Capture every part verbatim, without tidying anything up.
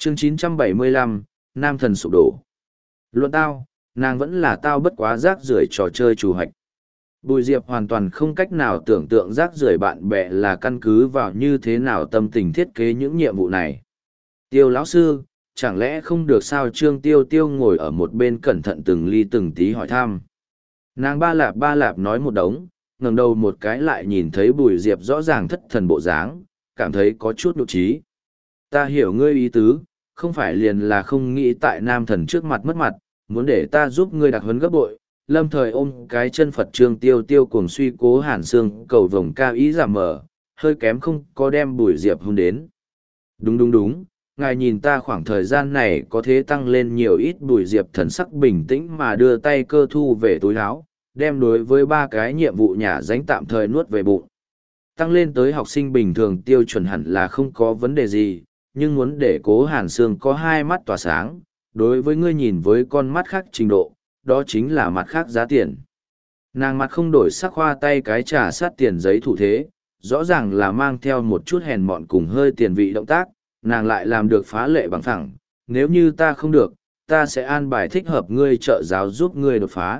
Chương chín trăm bảy mươi lăm, Nam thần sụp đổ. Luận tao, nàng vẫn là tao bất quá rác rưởi trò chơi chủ hạch. Bùi Diệp hoàn toàn không cách nào tưởng tượng rác rưởi bạn bè là căn cứ vào như thế nào tâm tình thiết kế những nhiệm vụ này. Tiêu lão sư, chẳng lẽ không được sao? Trương Tiêu Tiêu ngồi ở một bên cẩn thận từng ly từng tí hỏi thăm. Nàng ba lạp ba lạp nói một đống, ngẩng đầu một cái lại nhìn thấy Bùi Diệp rõ ràng thất thần bộ dáng, cảm thấy có chút nhục trí. Ta hiểu ngươi ý tứ, không phải liền là không nghĩ tại nam thần trước mặt mất mặt, muốn để ta giúp ngươi đặc huấn gấp bội. Lâm thời ôm cái chân Phật. Trương Tiêu Tiêu cuồng suy Cố Hàn Sương cầu vồng cao ý giảm mở, hơi kém không có đem Bùi Diệp hôn đến. Đúng đúng đúng, ngài nhìn ta khoảng thời gian này có thế tăng lên nhiều ít. Bùi Diệp thần sắc bình tĩnh mà đưa tay cơ thu về túi áo, đem đối với ba cái nhiệm vụ nhà danh tạm thời nuốt về bụng. Tăng lên tới học sinh bình thường tiêu chuẩn hẳn là không có vấn đề gì, nhưng muốn để Cố Hàn Sương có hai mắt tỏa sáng, đối với ngươi nhìn với con mắt khác trình độ, đó chính là mặt khác giá tiền. Nàng mặt không đổi sắc khoa tay cái trà sát tiền giấy thủ thế, rõ ràng là mang theo một chút hèn mọn cùng hơi tiền vị động tác, nàng lại làm được phá lệ bằng thẳng. Nếu như ta không được, ta sẽ an bài thích hợp ngươi trợ giáo giúp ngươi đột phá.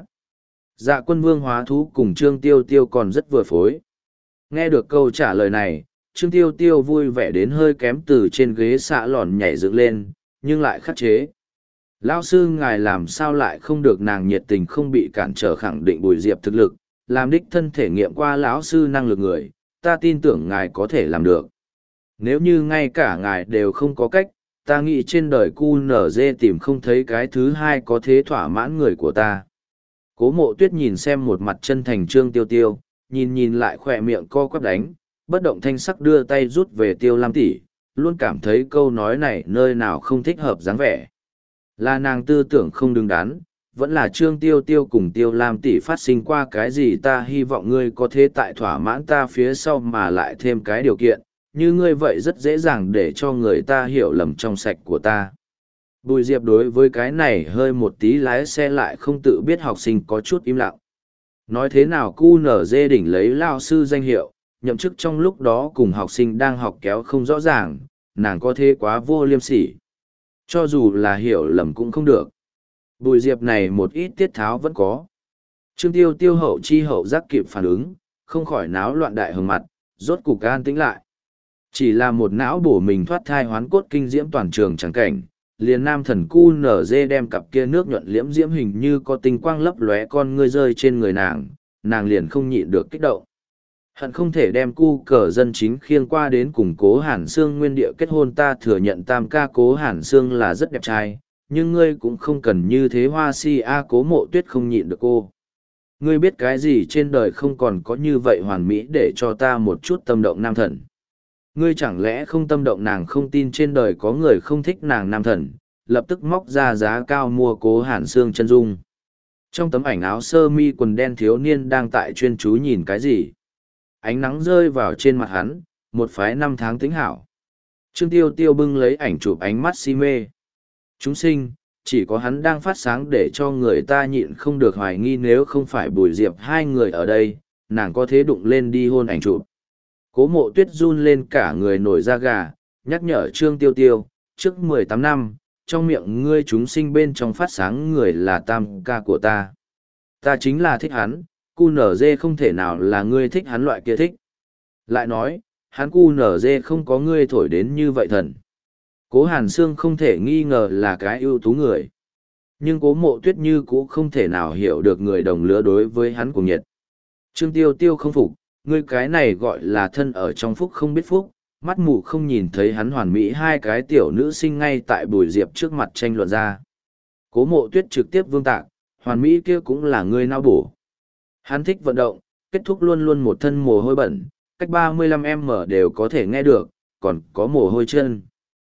Dạ Quân Vương hóa thú cùng Trương Tiêu Tiêu còn rất vừa phối. Nghe được câu trả lời này, Trương Tiêu Tiêu vui vẻ đến hơi kém từ trên ghế xạ lòn nhảy dựng lên, nhưng lại khắc chế. Lão sư ngài làm sao lại không được? Nàng nhiệt tình không bị cản trở khẳng định Bùi Diệp thực lực, làm đích thân thể nghiệm qua lão sư năng lực người, ta tin tưởng ngài có thể làm được. Nếu như ngay cả ngài đều không có cách, ta nghĩ trên đời cu nở dê tìm không thấy cái thứ hai có thế thỏa mãn người của ta. Cố Mộ Tuyết nhìn xem một mặt chân thành Trương Tiêu Tiêu, nhìn nhìn lại khỏe miệng co quắp đánh, bất động thanh sắc đưa tay rút về Tiêu Lam tỷ, luôn cảm thấy câu nói này nơi nào không thích hợp dáng vẻ. Là nàng tư tưởng không đứng đắn, vẫn là Trương Tiêu Tiêu cùng Tiêu Lam tỷ phát sinh qua cái gì? Ta hy vọng ngươi có thế tại thỏa mãn ta phía sau mà lại thêm cái điều kiện, như ngươi vậy rất dễ dàng để cho người ta hiểu lầm trong sạch của ta. Bùi Diệp đối với cái này hơi một tí lái xe lại không tự biết học sinh có chút im lặng. Nói thế nào cu nở dê đỉnh lấy lao sư danh hiệu, nhậm chức trong lúc đó cùng học sinh đang học kéo không rõ ràng, nàng có thế quá vô liêm sỉ. Cho dù là hiểu lầm cũng không được. Bùi Diệp này một ít tiết tháo vẫn có. Trương Tiêu Tiêu hậu chi hậu giác kịp phản ứng, không khỏi náo loạn đại hừng mặt, rốt cục an tĩnh lại. Chỉ là một não bổ mình thoát thai hoán cốt kinh diễm toàn trường chẳng cảnh, liền nam thần cu nở dê đem cặp kia nước nhuận liễm diễm hình như có tinh quang lấp lóe con ngươi rơi trên người nàng, nàng liền không nhịn được kích động. Hận không thể đem cu cờ dân chính khiêng qua đến cùng Cố Hàn Sương nguyên địa kết hôn. Ta thừa nhận tam ca Cố Hàn Sương là rất đẹp trai, nhưng ngươi cũng không cần như thế hoa si. A Cố Mộ Tuyết không nhịn được cô. Ngươi biết cái gì trên đời không còn có như vậy hoàn mỹ để cho ta một chút tâm động nam thần. Ngươi chẳng lẽ không tâm động? Nàng không tin trên đời có người không thích nàng nam thần, lập tức móc ra giá cao mua Cố Hàn Sương chân dung. Trong tấm ảnh áo sơ mi quần đen thiếu niên đang tại chuyên chú nhìn cái gì. Ánh nắng rơi vào trên mặt hắn, một phái năm tháng tính hảo. Trương Tiêu Tiêu bưng lấy ảnh chụp, ánh mắt si mê. Chúng sinh, chỉ có hắn đang phát sáng để cho người ta nhịn không được hoài nghi. Nếu không phải Bùi Diệp hai người ở đây, nàng có thế đụng lên đi hôn ảnh chụp. Cố Mộ Tuyết run lên cả người nổi da gà, nhắc nhở Trương Tiêu Tiêu, trước mười tám năm, trong miệng ngươi chúng sinh bên trong phát sáng người là tam ca của ta. Ta chính là thích hắn, cu nở dê không thể nào là ngươi thích hắn loại kia thích. Lại nói, hắn cu nở dê không có ngươi thổi đến như vậy thần. Cố Hàn Sương không thể nghi ngờ là cái ưu tú người. Nhưng Cố Mộ Tuyết như cũ không thể nào hiểu được người đồng lứa đối với hắn cùng nhiệt. Trương Tiêu Tiêu không phục, ngươi cái này gọi là thân ở trong phúc không biết phúc, mắt mù không nhìn thấy hắn hoàn mỹ. Hai cái tiểu nữ sinh ngay tại Bùi Diệp trước mặt tranh luận ra. Cố Mộ Tuyết trực tiếp vương tạc, hoàn mỹ kia cũng là ngươi nao bổ. Hắn thích vận động, kết thúc luôn luôn một thân mồ hôi bẩn, cách ba mươi lăm mét đều có thể nghe được, còn có mồ hôi chân.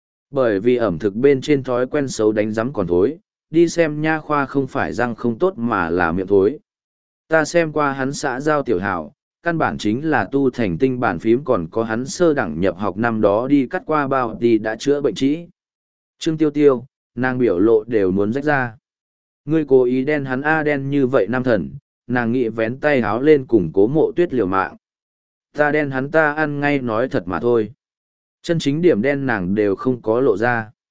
Bởi vì ẩm thực bên trên thói quen xấu đánh rắm còn thối, đi xem nha khoa không phải răng không tốt mà là miệng thối. Ta xem qua hắn xã giao tiểu hảo, căn bản chính là tu thành tinh bản phím, còn có hắn sơ đẳng nhập học năm đó đi cắt qua bao đi đã chữa bệnh trĩ. Trương Tiêu Tiêu, nàng biểu lộ đều muốn rách ra. Ngươi cố ý đen hắn a đen như vậy nam thần, nàng nghĩ vén tay háo lên cùng Cố Mộ Tuyết liều mạng. Ta đen hắn ta ăn ngay nói thật mà thôi. Chân chính điểm đen nàng đều không có lộ ra.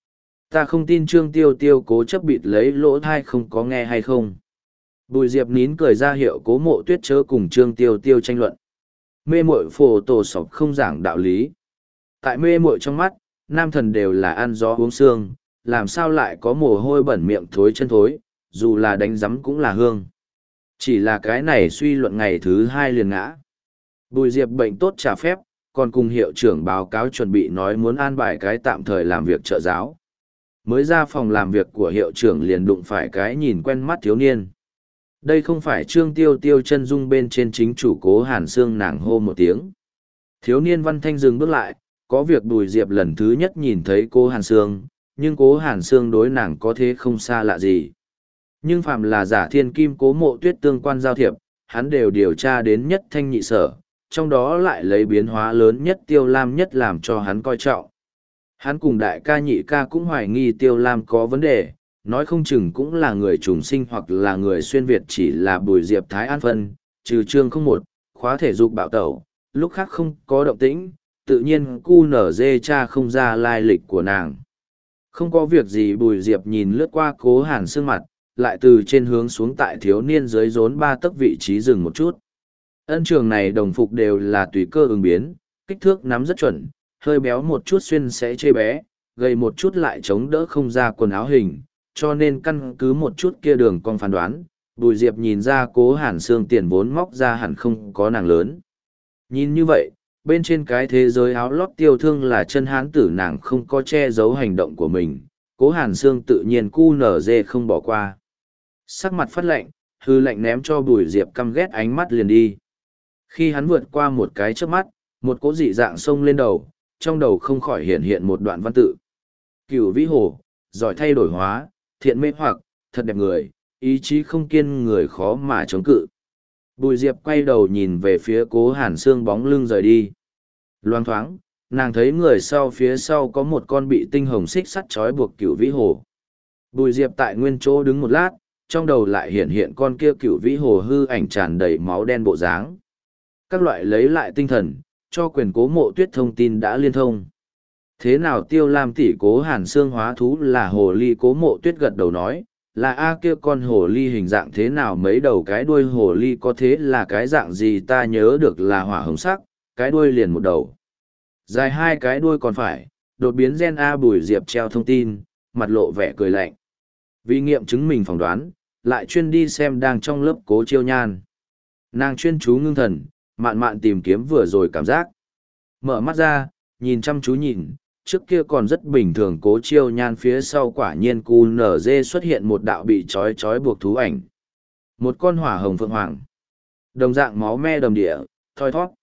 Ta không tin Trương Tiêu Tiêu cố chấp bịt lấy lỗ thai không có nghe hay không. Bùi Diệp nín cười ra hiệu Cố Mộ Tuyết chớ cùng Trương Tiêu Tiêu tranh luận. Mê muội phổ tổ sọc không giảng đạo lý. Tại mê muội trong mắt, nam thần đều là ăn gió uống xương, làm sao lại có mồ hôi bẩn miệng thối chân thối, dù là đánh giấm cũng là hương. Chỉ là cái này suy luận ngày thứ hai liền ngã. Bùi Diệp bệnh tốt trả phép, còn cùng hiệu trưởng báo cáo chuẩn bị nói muốn an bài cái tạm thời làm việc trợ giáo. Mới ra phòng làm việc của hiệu trưởng liền đụng phải cái nhìn quen mắt thiếu niên. Đây không phải Trương Tiêu Tiêu chân dung bên trên chính chủ Cố Hàn Sương, nàng hô một tiếng. Thiếu niên Văn Thanh dừng bước lại, có việc Bùi Diệp lần thứ nhất nhìn thấy Cố Hàn Sương, nhưng Cố Hàn Sương đối nàng có thế không xa lạ gì. Nhưng phạm là giả thiên kim Cố Mộ Tuyết tương quan giao thiệp, hắn đều điều tra đến nhất thanh nhị sở, trong đó lại lấy biến hóa lớn nhất Tiêu Lam nhất làm cho hắn coi trọng. Hắn cùng đại ca nhị ca cũng hoài nghi Tiêu Lam có vấn đề, nói không chừng cũng là người trùng sinh hoặc là người xuyên Việt, chỉ là Bùi Diệp Thái An phân, trừ chương không một, khóa thể dục bạo tẩu, lúc khác không có động tĩnh, tự nhiên cu nở dê cha không ra lai lịch của nàng. Không có việc gì Bùi Diệp nhìn lướt qua Cố Hàn Sương mặt, lại từ trên hướng xuống tại thiếu niên dưới rốn ba tấc vị trí dừng một chút. Ân trường này đồng phục đều là tùy cơ ứng biến, kích thước nắm rất chuẩn, hơi béo một chút xuyên sẽ chê bé, gầy một chút lại chống đỡ không ra quần áo hình, cho nên căn cứ một chút kia đường con phán đoán, Bùi Diệp nhìn ra Cố Hàn Sương tiền vốn móc ra hẳn không có nàng lớn. Nhìn như vậy, bên trên cái thế giới áo lót tiêu thương là chân hán tử, nàng không có che giấu hành động của mình, Cố Hàn Sương tự nhiên cu nở dê không bỏ qua. Sắc mặt phát lạnh, hư lạnh ném cho Bùi Diệp căm ghét ánh mắt liền đi. Khi hắn vượt qua một cái chớp mắt, một cỗ dị dạng xông lên đầu, trong đầu không khỏi hiện hiện một đoạn văn tự. Cửu vĩ hồ, giỏi thay đổi hóa, thiện mê hoặc, thật đẹp người, ý chí không kiên người khó mà chống cự. Bùi Diệp quay đầu nhìn về phía Cố Hàn Sương bóng lưng rời đi. Loang thoáng, nàng thấy người sau phía sau có một con bị tinh hồng xích sắt trói buộc cửu vĩ hồ. Bùi Diệp tại nguyên chỗ đứng một lát, trong đầu lại hiện hiện con kia cửu vĩ hồ hư ảnh tràn đầy máu đen bộ dáng. Các loại lấy lại tinh thần, cho quyền Cố Mộ Tuyết thông tin đã liên thông. Thế nào Tiêu Lam tỷ Cố Hàn Sương hóa thú là hồ ly? Cố Mộ Tuyết gật đầu nói, là A kia con hồ ly hình dạng thế nào, mấy đầu cái đuôi hồ ly có thế là cái dạng gì, ta nhớ được là hỏa hồng sắc, cái đuôi liền một đầu. Dài hai cái đuôi còn phải, đột biến gen A. Bùi Diệp treo thông tin, mặt lộ vẻ cười lạnh. Vì nghiệm chứng mình phỏng đoán, lại chuyên đi xem đang trong lớp Cố Chiêu Nhan. Nàng chuyên chú ngưng thần, mạn mạn tìm kiếm vừa rồi cảm giác. Mở mắt ra, nhìn chăm chú nhìn, trước kia còn rất bình thường Cố Chiêu Nhan phía sau quả nhiên cu nở dê xuất hiện một đạo bị trói trói buộc thú ảnh. Một con hỏa hồng phượng hoàng. Đồng dạng máu me đầm địa, thoi thoát.